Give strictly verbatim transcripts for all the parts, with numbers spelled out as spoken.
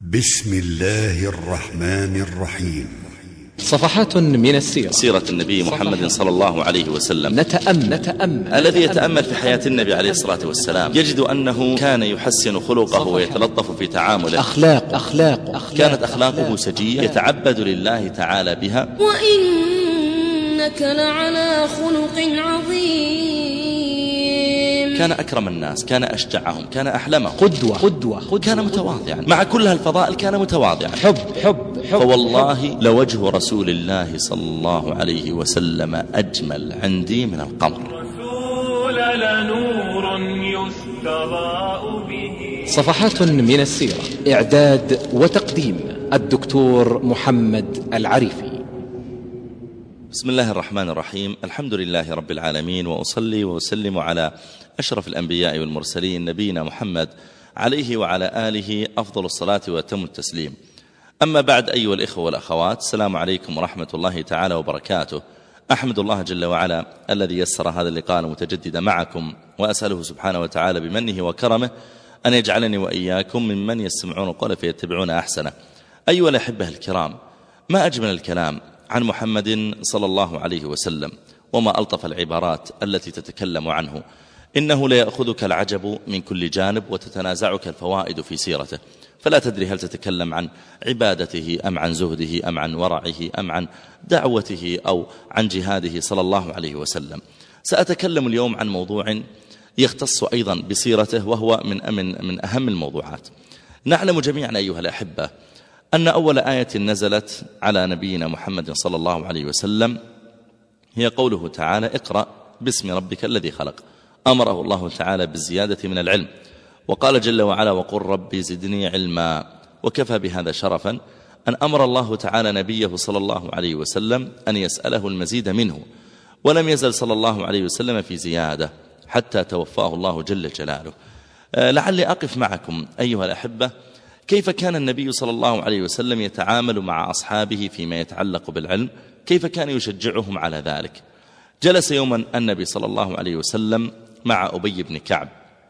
بسم الله الرحمن الرحيم. صفحات من السيرة. سيرة النبي محمد صلى الله عليه وسلم. نتأمل, نتأمل. الذي يتأمل في حياة النبي عليه الصلاة والسلام يجد أنه كان يحسن خلقه ويتلطف في تعامله. أخلاق أخلاق أخلاق كانت أخلاقه سجية يتعبد لله تعالى بها. وإنك لعلى خلق عظيم. كان أكرم الناس، كان أشجعهم، كان أحلمهم، قدوة قدوة, قدوة كان متواضعا. مع كل هالفضائل كان متواضعا. حب حب, حب فوالله حب لوجه رسول الله صلى الله عليه وسلم أجمل عندي من القمر. رسول لنور يستضاء به. صفحات من السيرة. إعداد وتقديم الدكتور محمد العريفي. بسم الله الرحمن الرحيم. الحمد لله رب العالمين، وأصلي وأسلم على أشرف الأنبياء والمرسلين نبينا محمد عليه وعلى آله أفضل الصلاة وأتم التسليم. أما بعد، أيها الإخوة والأخوات، السلام عليكم ورحمة الله تعالى وبركاته. أحمد الله جل وعلا الذي يسر هذا اللقاء المتجدد معكم، وأسأله سبحانه وتعالى بمنه وكرمه أن يجعلني وإياكم ممن يستمعون القول فيتبعون أحسنه. أيها الأحبة الكرام، ما أجمل الكلام عن محمد صلى الله عليه وسلم، وما ألطف العبارات التي تتكلم عنه. إنه ليأخذك العجب من كل جانب، وتتنازعك الفوائد في سيرته، فلا تدري هل تتكلم عن عبادته أم عن زهده أم عن ورعه أم عن دعوته أو عن جهاده صلى الله عليه وسلم. سأتكلم اليوم عن موضوع يختص أيضا بسيرته، وهو من من من أهم الموضوعات. نعلم جميعا أيها الأحبة أن أول آية نزلت على نبينا محمد صلى الله عليه وسلم هي قوله تعالى: اقرأ باسم ربك الذي خلق. أمره الله تعالى بالزيادة من العلم، وقال جل وعلا: وقل ربي زدني علما. وكفى بهذا شرفا أن أمر الله تعالى نبيه صلى الله عليه وسلم أن يسأله المزيد منه، ولم يزل صلى الله عليه وسلم في زيادة حتى توفاه الله جل جلاله. لعلي أقف معكم أيها الأحبة كيف كان النبي صلى الله عليه وسلم يتعامل مع أصحابه فيما يتعلق بالعلم، كيف كان يشجعهم على ذلك. جلس يوما النبي صلى الله عليه وسلم مع أبي بن كعب.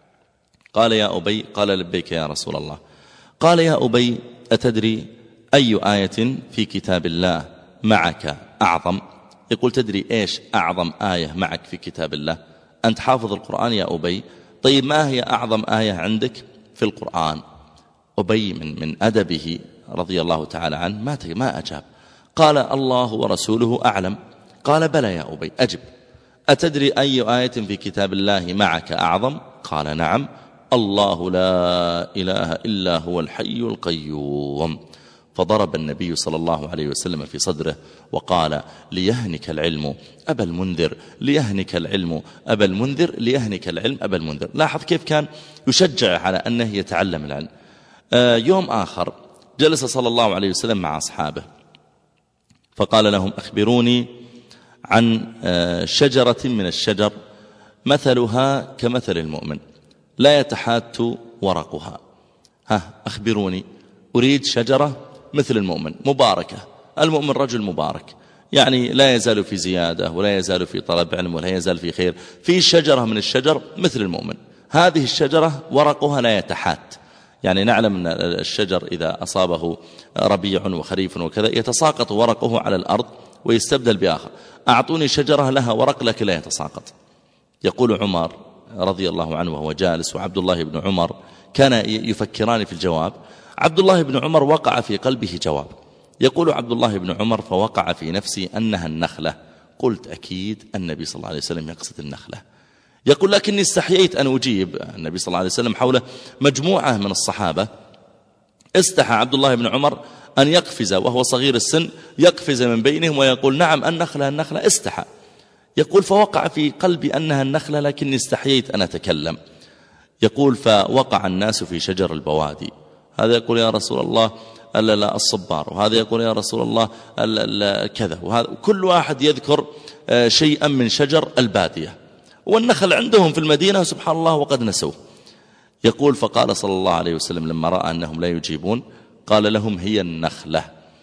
قال: يا أبي. قال: لبيك يا رسول الله. قال: يا أبي، أتدري أي آية في كتاب الله معك أعظم؟ يقول: تدري إيش أعظم آية معك في كتاب الله؟ أنت حافظ القرآن يا أبي، طيب ما هي أعظم آية عندك في القرآن؟ أبي من من أدبه رضي الله تعالى عنه ما ما أجاب. قال: الله ورسوله أعلم. قال: بلى يا أبي، أجب. أتدري أي آية في كتاب الله معك أعظم؟ قال: نعم، الله لا إله إلا هو الحي القيوم. فضرب النبي صلى الله عليه وسلم في صدره وقال: ليهنك العلم أبا المنذر، ليهنك العلم أبا المنذر، ليهنك العلم أبا المنذر. لاحظ كيف كان يشجع على أنه يتعلم العلم. يوم آخر جلس صلى الله عليه وسلم مع أصحابه فقال لهم: أخبروني عن شجرة من الشجر مثلها كمثل المؤمن لا يتحات ورقها. ها أخبروني، أريد شجرة مثل المؤمن مباركة. المؤمن رجل مبارك، يعني لا يزال في زيادة ولا يزال في طلب علم ولا يزال في خير. في شجرة من الشجر مثل المؤمن، هذه الشجرة ورقها لا يتحات. يعني نعلم أن الشجر إذا أصابه ربيع وخريف وكذا يتساقط ورقه على الأرض ويستبدل بآخر. أعطوني شجرة لها ورق لكن لا يتساقط. يقول عمر رضي الله عنه وهو جالس وعبد الله بن عمر كان يفكران في الجواب. عبد الله بن عمر وقع في قلبه جواب. يقول عبد الله بن عمر: فوقع في نفسي أنها النخلة. قلت: أكيد النبي صلى الله عليه وسلم يقصد النخلة. يقول: لكني استحييت أن أجيب. النبي صلى الله عليه وسلم حوله مجموعة من الصحابة. استحى عبد الله بن عمر أن يقفز وهو صغير السن، يقفز من بينهم ويقول: نعم النخلة النخلة. استحى. يقول: فوقع في قلبي أنها النخلة لكني استحييت أن أتكلم. يقول: فوقع الناس في شجر البوادي. هذا يقول: يا رسول الله لا لا الصبار، وهذا يقول: يا رسول الله كذا، وهذا كل واحد يذكر شيئا من شجر البادية، والنخل عندهم في المدينة سبحان الله وقد نسوه. يقول: فقال صلى الله عليه وسلم لما رأى أنهم لا يجيبون قال لهم: هي النخلة.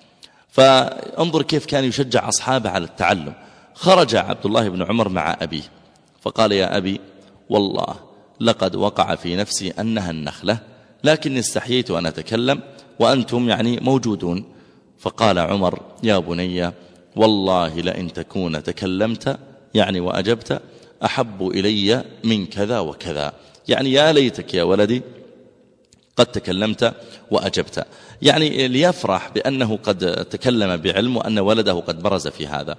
فانظر كيف كان يشجع أصحابه على التعلم. خرج عبد الله بن عمر مع أبيه فقال: يا أبي، والله لقد وقع في نفسي أنها النخلة لكني استحييت أن أتكلم وأنتم يعني موجودون. فقال عمر: يا بني والله لئن تكون تكلمت يعني وأجبت أحب إلي من كذا وكذا، يعني يا ليتك يا ولدي قد تكلمت وأجبت، يعني ليفرح بأنه قد تكلم بعلم وأن ولده قد برز في هذا.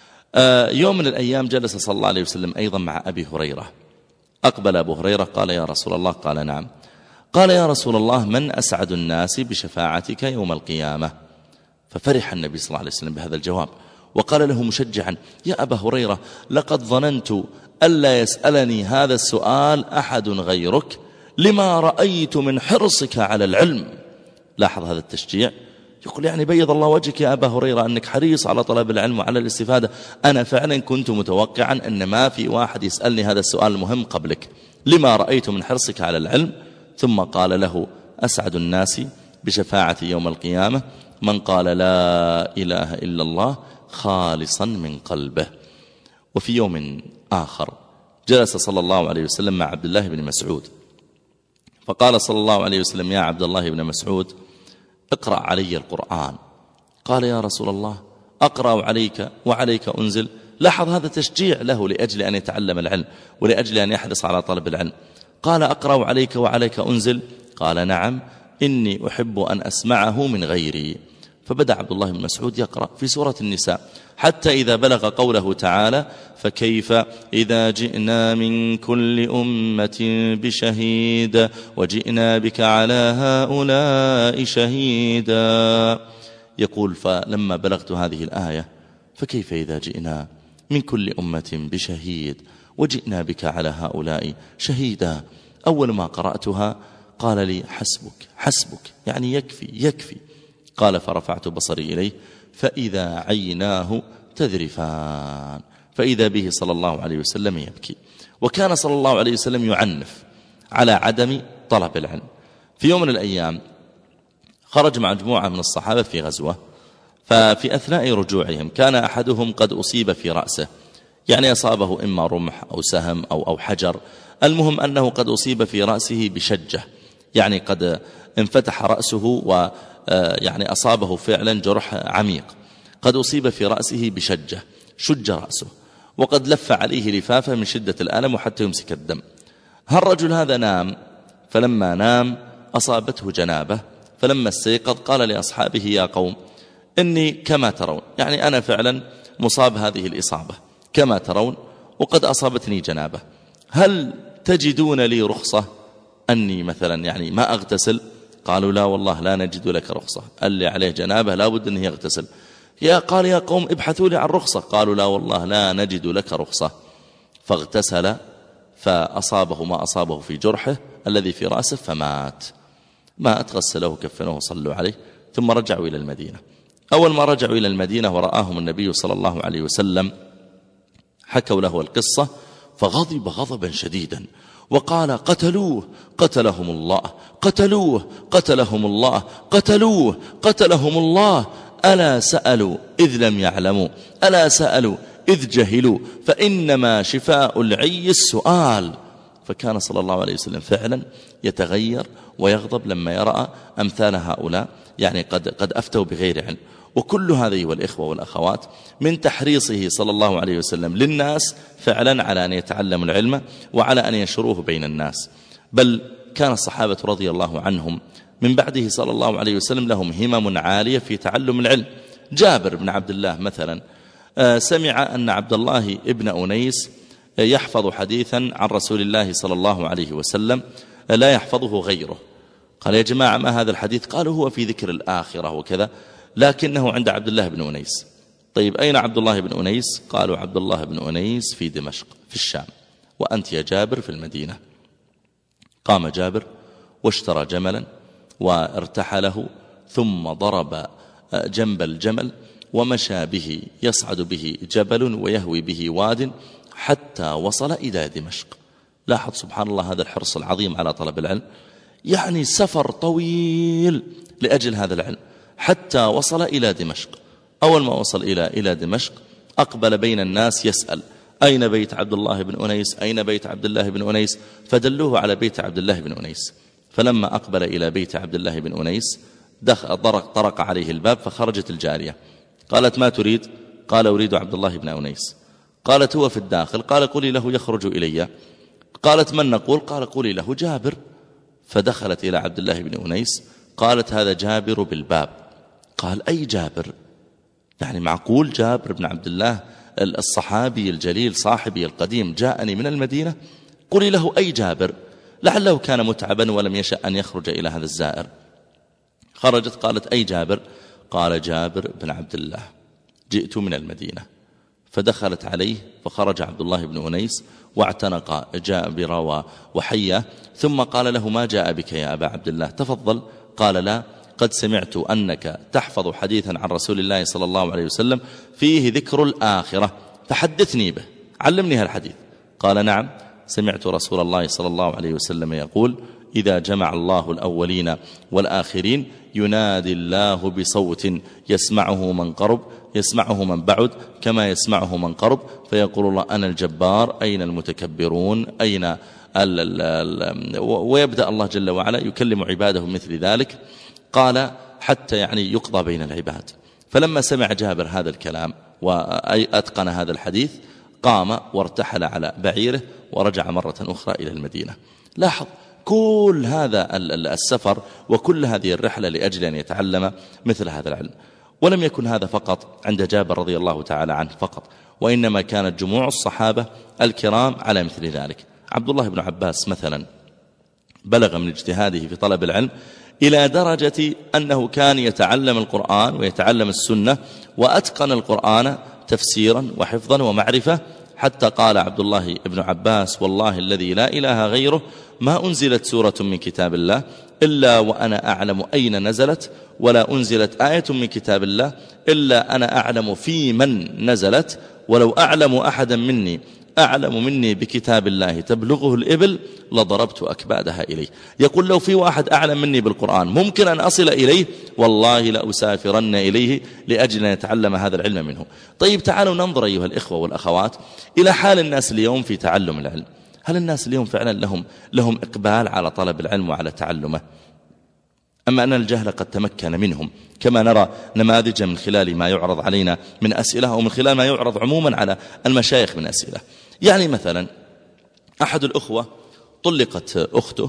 يوم من الأيام جلس صلى الله عليه وسلم أيضا مع أبي هريرة. أقبل أبو هريرة قال: يا رسول الله. قال: نعم. قال: يا رسول الله من أسعد الناس بشفاعتك يوم القيامة؟ ففرح النبي صلى الله عليه وسلم بهذا الجواب وقال له مشجعا: يا أبا هريرة لقد ظننت ألا يسألني هذا السؤال أحد غيرك لما رأيت من حرصك على العلم. لاحظ هذا التشجيع، يقول يعني بيض الله وجهك يا أبا هريرة أنك حريص على طلب العلم وعلى الاستفادة، أنا فعلا كنت متوقعا أن ما في واحد يسألني هذا السؤال المهم قبلك، لما رأيت من حرصك على العلم. ثم قال له: أسعد الناس بشفاعة يوم القيامة من قال لا إله إلا الله خالصا من قلبه. وفي يوم آخر جلس صلى الله عليه وسلم مع عبد الله بن مسعود، فقال صلى الله عليه وسلم: يا عبد الله بن مسعود اقرأ علي القرآن. قال: يا رسول الله أقرأ عليك وعليك أنزل. لاحظ هذا تشجيع له لأجل أن يتعلم العلم ولأجل أن يحرص على طلب العلم. قال: أقرأ عليك وعليك أنزل؟ قال: نعم، إني أحب أن أسمعه من غيري. فبدأ عبد الله بن مسعود يقرأ في سورة النساء حتى إذا بلغ قوله تعالى: فكيف إذا جئنا من كل أمة بشهيد وجئنا بك على هؤلاء شهيدا. يقول: فلما بلغت هذه الآية فكيف إذا جئنا من كل أمة بشهيد وجئنا بك على هؤلاء شهيدا، أول ما قرأتها قال لي: حسبك حسبك، يعني يكفي يكفي. قال: فرفعت بصري إليه فإذا عيناه تذرفان، فإذا به صلى الله عليه وسلم يبكي. وكان صلى الله عليه وسلم يعنف على عدم طلب العلم. في يوم من الأيام خرج مجموعة من الصحابة في غزوة، ففي أثناء رجوعهم كان أحدهم قد أصيب في رأسه، يعني أصابه إما رمح أو سهم أو, أو حجر، المهم أنه قد أصيب في رأسه بشجة، يعني قد انفتح رأسه و يعني أصابه فعلا جرح عميق، قد أصيب في رأسه بشجة، شج رأسه وقد لف عليه لفافة من شدة الألم وحتى يمسك الدم. هالرجل هذا نام، فلما نام أصابته جنابة، فلما استيقظ قال لأصحابه: يا قوم إني كما ترون، يعني أنا فعلا مصاب هذه الإصابة كما ترون وقد أصابتني جنابة، هل تجدون لي رخصة أني مثلا يعني ما أغتسل؟ قالوا: لا والله لا نجد لك رخصة، اللي عليه جنابه لا بد أنه يغتسل. يا قال: يا قوم ابحثوا لي عن رخصة. قالوا: لا والله لا نجد لك رخصة. فاغتسل فأصابه ما أصابه في جرحه الذي في رأسه فمات. ما أتغسله كفنوه صلوا عليه، ثم رجعوا إلى المدينة. أول ما رجعوا إلى المدينة ورآهم النبي صلى الله عليه وسلم حكوا له القصة، فغضب غضبا شديدا وقال: قتلوه قتلهم الله قتلوه قتلهم الله قتلوه قتلهم الله، ألا سألوا إذ لم يعلموا، ألا سألوا إذ جهلوا، فإنما شفاء العي السؤال. فكان صلى الله عليه وسلم فعلا يتغير ويغضب لما يرى أمثال هؤلاء، يعني قد, قد أفتوا بغير علم. وكل هذه والإخوة والأخوات من تحريصه صلى الله عليه وسلم للناس فعلا على أن يتعلموا العلم وعلى أن ينشروه بين الناس. بل كان الصحابة رضي الله عنهم من بعده صلى الله عليه وسلم لهم همم عالية في تعلم العلم. جابر بن عبد الله مثلا سمع أن عبد الله ابن أنيس يحفظ حديثا عن رسول الله صلى الله عليه وسلم لا يحفظه غيره. قال: يا جماعة ما هذا الحديث؟ قالوا: هو في ذكر الآخرة وكذا، لكنه عند عبد الله بن أنيس. طيب أين عبد الله بن أنيس؟ قالوا: عبد الله بن أنيس في دمشق في الشام، وأنت يا جابر في المدينة. قام جابر واشترى جملا وارتحله، ثم ضرب جنب الجمل ومشى به يصعد به جبل ويهوي به واد حتى وصل إلى دمشق. لاحظ سبحان الله هذا الحرص العظيم على طلب العلم، يعني سفر طويل لأجل هذا العلم حتى وصل إلى دمشق. أول ما وصل إلى إلى دمشق أقبل بين الناس يسأل: أين بيت عبد الله بن أنيس؟ أين بيت عبد الله بن أنيس؟ فدلوه على بيت عبد الله بن أنيس. فلما أقبل إلى بيت عبد الله بن أنيس دخل طرق, طرق عليه الباب فخرجت الجارية. قالت: ما تريد؟ قال: أريد عبد الله بن أنيس. قالت: هو في الداخل. قال: قولي له يخرج إلي. قالت: من نقول؟ قال: قولي له جابر. فدخلت إلى عبد الله بن أنيس. قالت: هذا جابر بالباب. قال: أي جابر؟ يعني معقول جابر بن عبد الله الصحابي الجليل صاحبي القديم جاءني من المدينة؟ قولي له أي جابر، لعله كان متعبا ولم يشأ أن يخرج إلى هذا الزائر. خرجت قالت: أي جابر؟ قال: جابر بن عبد الله، جئت من المدينة. فدخلت عليه فخرج عبد الله بن أنيس واعتنق جابر وحيا، ثم قال له: ما جاء بك يا أبا عبد الله؟ تفضل. قال: لا، قد سمعت أنك تحفظ حديثا عن رسول الله صلى الله عليه وسلم فيه ذكر الآخرة، فحدثني به، علمني هالحديث. قال: نعم، سمعت رسول الله صلى الله عليه وسلم يقول: إذا جمع الله الأولين والآخرين ينادي الله بصوت يسمعه من قرب يسمعه من بعد كما يسمعه من قرب، فيقول الله: أنا الجبار، أين المتكبرون، أين ال ال ال ويبدأ الله جل وعلا يكلم عباده مثل ذلك. قال: حتى يعني يقضى بين العباد. فلما سمع جابر هذا الكلام وأتقن هذا الحديث قام وارتحل على بعيره ورجع مرة أخرى إلى المدينة. لاحظ كل هذا السفر وكل هذه الرحلة لأجل أن يتعلم مثل هذا العلم. ولم يكن هذا فقط عند جابر رضي الله تعالى عنه فقط، وإنما كانت جموع الصحابة الكرام على مثل ذلك. عبد الله بن عباس مثلا بلغ من اجتهاده في طلب العلم إلى درجة أنه كان يتعلم القرآن ويتعلم السنة وأتقن القرآن تفسيرا وحفظا ومعرفة، حتى قال عبد الله بن عباس: والله الذي لا إله غيره ما أنزلت سورة من كتاب الله إلا وأنا أعلم أين نزلت، ولا أنزلت آية من كتاب الله إلا أنا أعلم في من نزلت، ولو أعلم أحدا مني أعلم مني بكتاب الله تبلغه الإبل لضربت أكبادها إليه. يقول: لو في واحد أعلم مني بالقرآن ممكن أن أصل إليه والله لأسافرن إليه لأجل أن يتعلم هذا العلم منه. طيب تعالوا ننظر أيها الإخوة والأخوات إلى حال الناس اليوم في تعلم العلم. هل الناس اليوم فعلا لهم, لهم إقبال على طلب العلم وعلى تعلمه؟ أما أن الجهل قد تمكن منهم، كما نرى نماذج من خلال ما يعرض علينا من أسئلة أو من خلال ما يعرض عموما على المشايخ من أسئلة. يعني مثلا أحد الأخوة طلقت أخته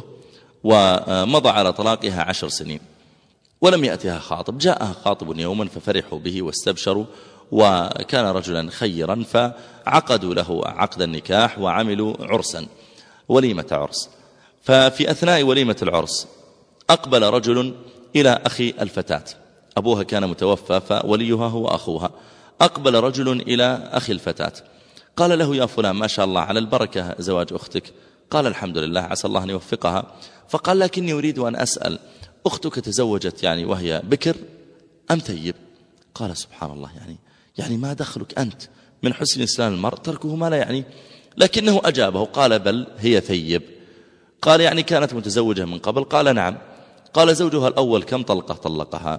ومضى على طلاقها عشر سنين ولم يأتها خاطب، جاءها خاطب يوما ففرحوا به واستبشروا، وكان رجلا خيرا فعقدوا له عقد النكاح وعملوا عرسا، وليمة عرس. ففي أثناء وليمة العرس أقبل رجل إلى أخي الفتاة، أبوها كان متوفى فوليها هو أخوها. أقبل رجل إلى أخي الفتاة قال له: يا فلان ما شاء الله على البركة زواج أختك. قال: الحمد لله، عسى الله أن يوفقها. فقال: لكني أريد أن أسأل، أختك تزوجت يعني وهي بكر أم ثيب؟ قال: سبحان الله، يعني يعني ما دخلك أنت من حسن إسلام المرء تركه ما لا يعني. لكنه أجابه قال: بل هي ثيب. قال: يعني كانت متزوجة من قبل؟ قال: نعم. قال: زوجها الأول كم طلقة طلقها؟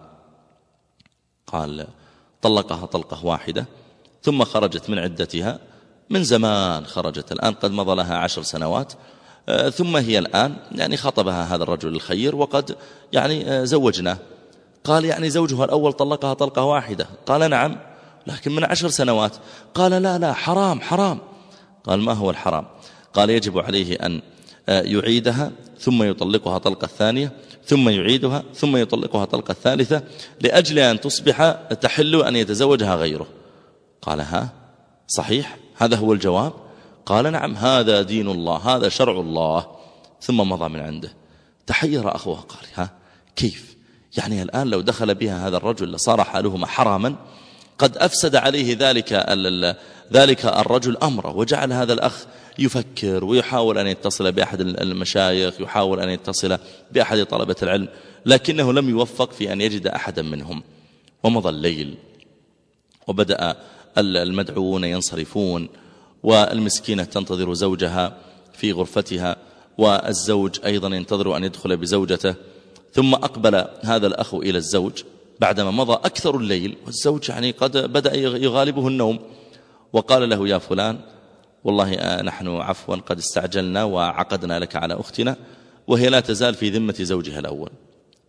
قال: طلقها طلقة واحدة، ثم خرجت من عدتها من زمان، خرجت الآن قد مضى لها عشر سنوات، ثم هي الآن يعني خطبها هذا الرجل الخير وقد يعني زوجنا. قال: يعني زوجها الأول طلقها طلقة واحدة؟ قال: نعم، لكن من عشر سنوات. قال: لا لا، حرام حرام. قال: ما هو الحرام؟ قال: يجب عليه أن يعيدها ثم يطلقها طلقة ثانية ثم يعيدها ثم يطلقها طلقة ثالثة لأجل أن تصبح تحل أن يتزوجها غيره. قال: ها صحيح هذا هو الجواب؟ قال: نعم، هذا دين الله، هذا شرع الله. ثم مضى من عنده. تحير أخوه قال: ها كيف يعني الآن لو دخل بها هذا الرجل لصار حالهما حراما؟ قد أفسد عليه ذلك ذلك الرجل أمره، وجعل هذا الأخ يفكر ويحاول أن يتصل بأحد المشايخ، يحاول أن يتصل بأحد طلبة العلم، لكنه لم يوفق في أن يجد أحدا منهم. ومضى الليل وبدأ المدعوون ينصرفون، والمسكينة تنتظر زوجها في غرفتها، والزوج أيضا ينتظر أن يدخل بزوجته. ثم أقبل هذا الأخ إلى الزوج بعدما مضى أكثر الليل، والزوج يعني قد بدأ يغالبه النوم، وقال له: يا فلان والله نحن عفوا قد استعجلنا وعقدنا لك على أختنا، وهي لا تزال في ذمة زوجها الأول.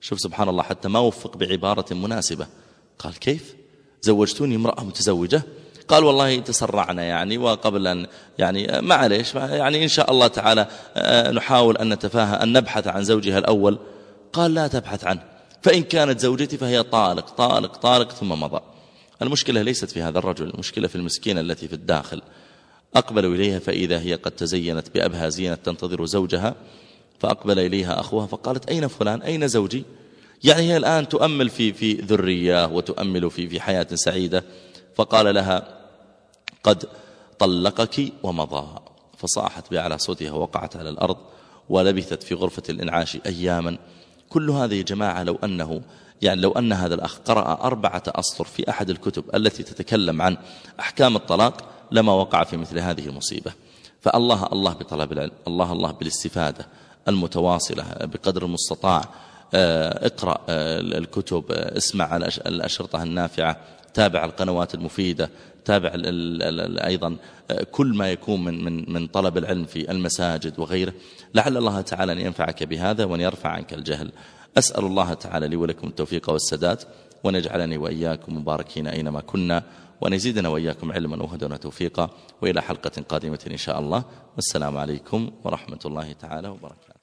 شوف سبحان الله حتى ما وفق بعبارة مناسبة. قال كيف زوجتوني امرأة متزوجة؟ قال والله تسرعنا يعني، وقبل أن يعني معليش يعني إن شاء الله تعالى نحاول أن نتفاهى أن نبحث عن زوجها الأول. قال لا تبحث عنه، فإن كانت زوجتي فهي طالق طالق طالق ثم مضى. المشكلة ليست في هذا الرجل، المشكلة في المسكينة التي في الداخل. أقبلوا إليها فإذا هي قد تزينت بأبهى زينة تنتظر زوجها، فأقبل إليها أخوها فقالت أين فلان أين زوجي؟ يعني هي الآن تؤمل في في ذرية وتؤمل في في حياة سعيدة. فقال لها قد طلقك ومضى. فصاحت بأعلى صوتها ووقعت على الأرض ولبثت في غرفة الإنعاش أياما. كل هذه يا جماعة لو أنه يعني لو أن هذا الأخ قرأ أربعة أسطر في أحد الكتب التي تتكلم عن أحكام الطلاق لما وقع في مثل هذه المصيبة. فالله الله بطلب العلم، الله الله بالاستفادة المتواصلة بقدر المستطاع. اقرأ الكتب، اسمع الأشرطة النافعة، تابع القنوات المفيدة، تابع أيضا كل ما يكون من من من طلب العلم في المساجد وغيره، لعل الله تعالى أن ينفعك بهذا وأن يرفع عنك الجهل. أسأل الله تعالى لي ولكم التوفيق والسداد، وأن يجعلني وإياكم مباركين أينما كنا، وأن يزيدنا وإياكم علما وهدى وتوفيقا. وإلى حلقة قادمة إن شاء الله، والسلام عليكم ورحمة الله تعالى وبركاته.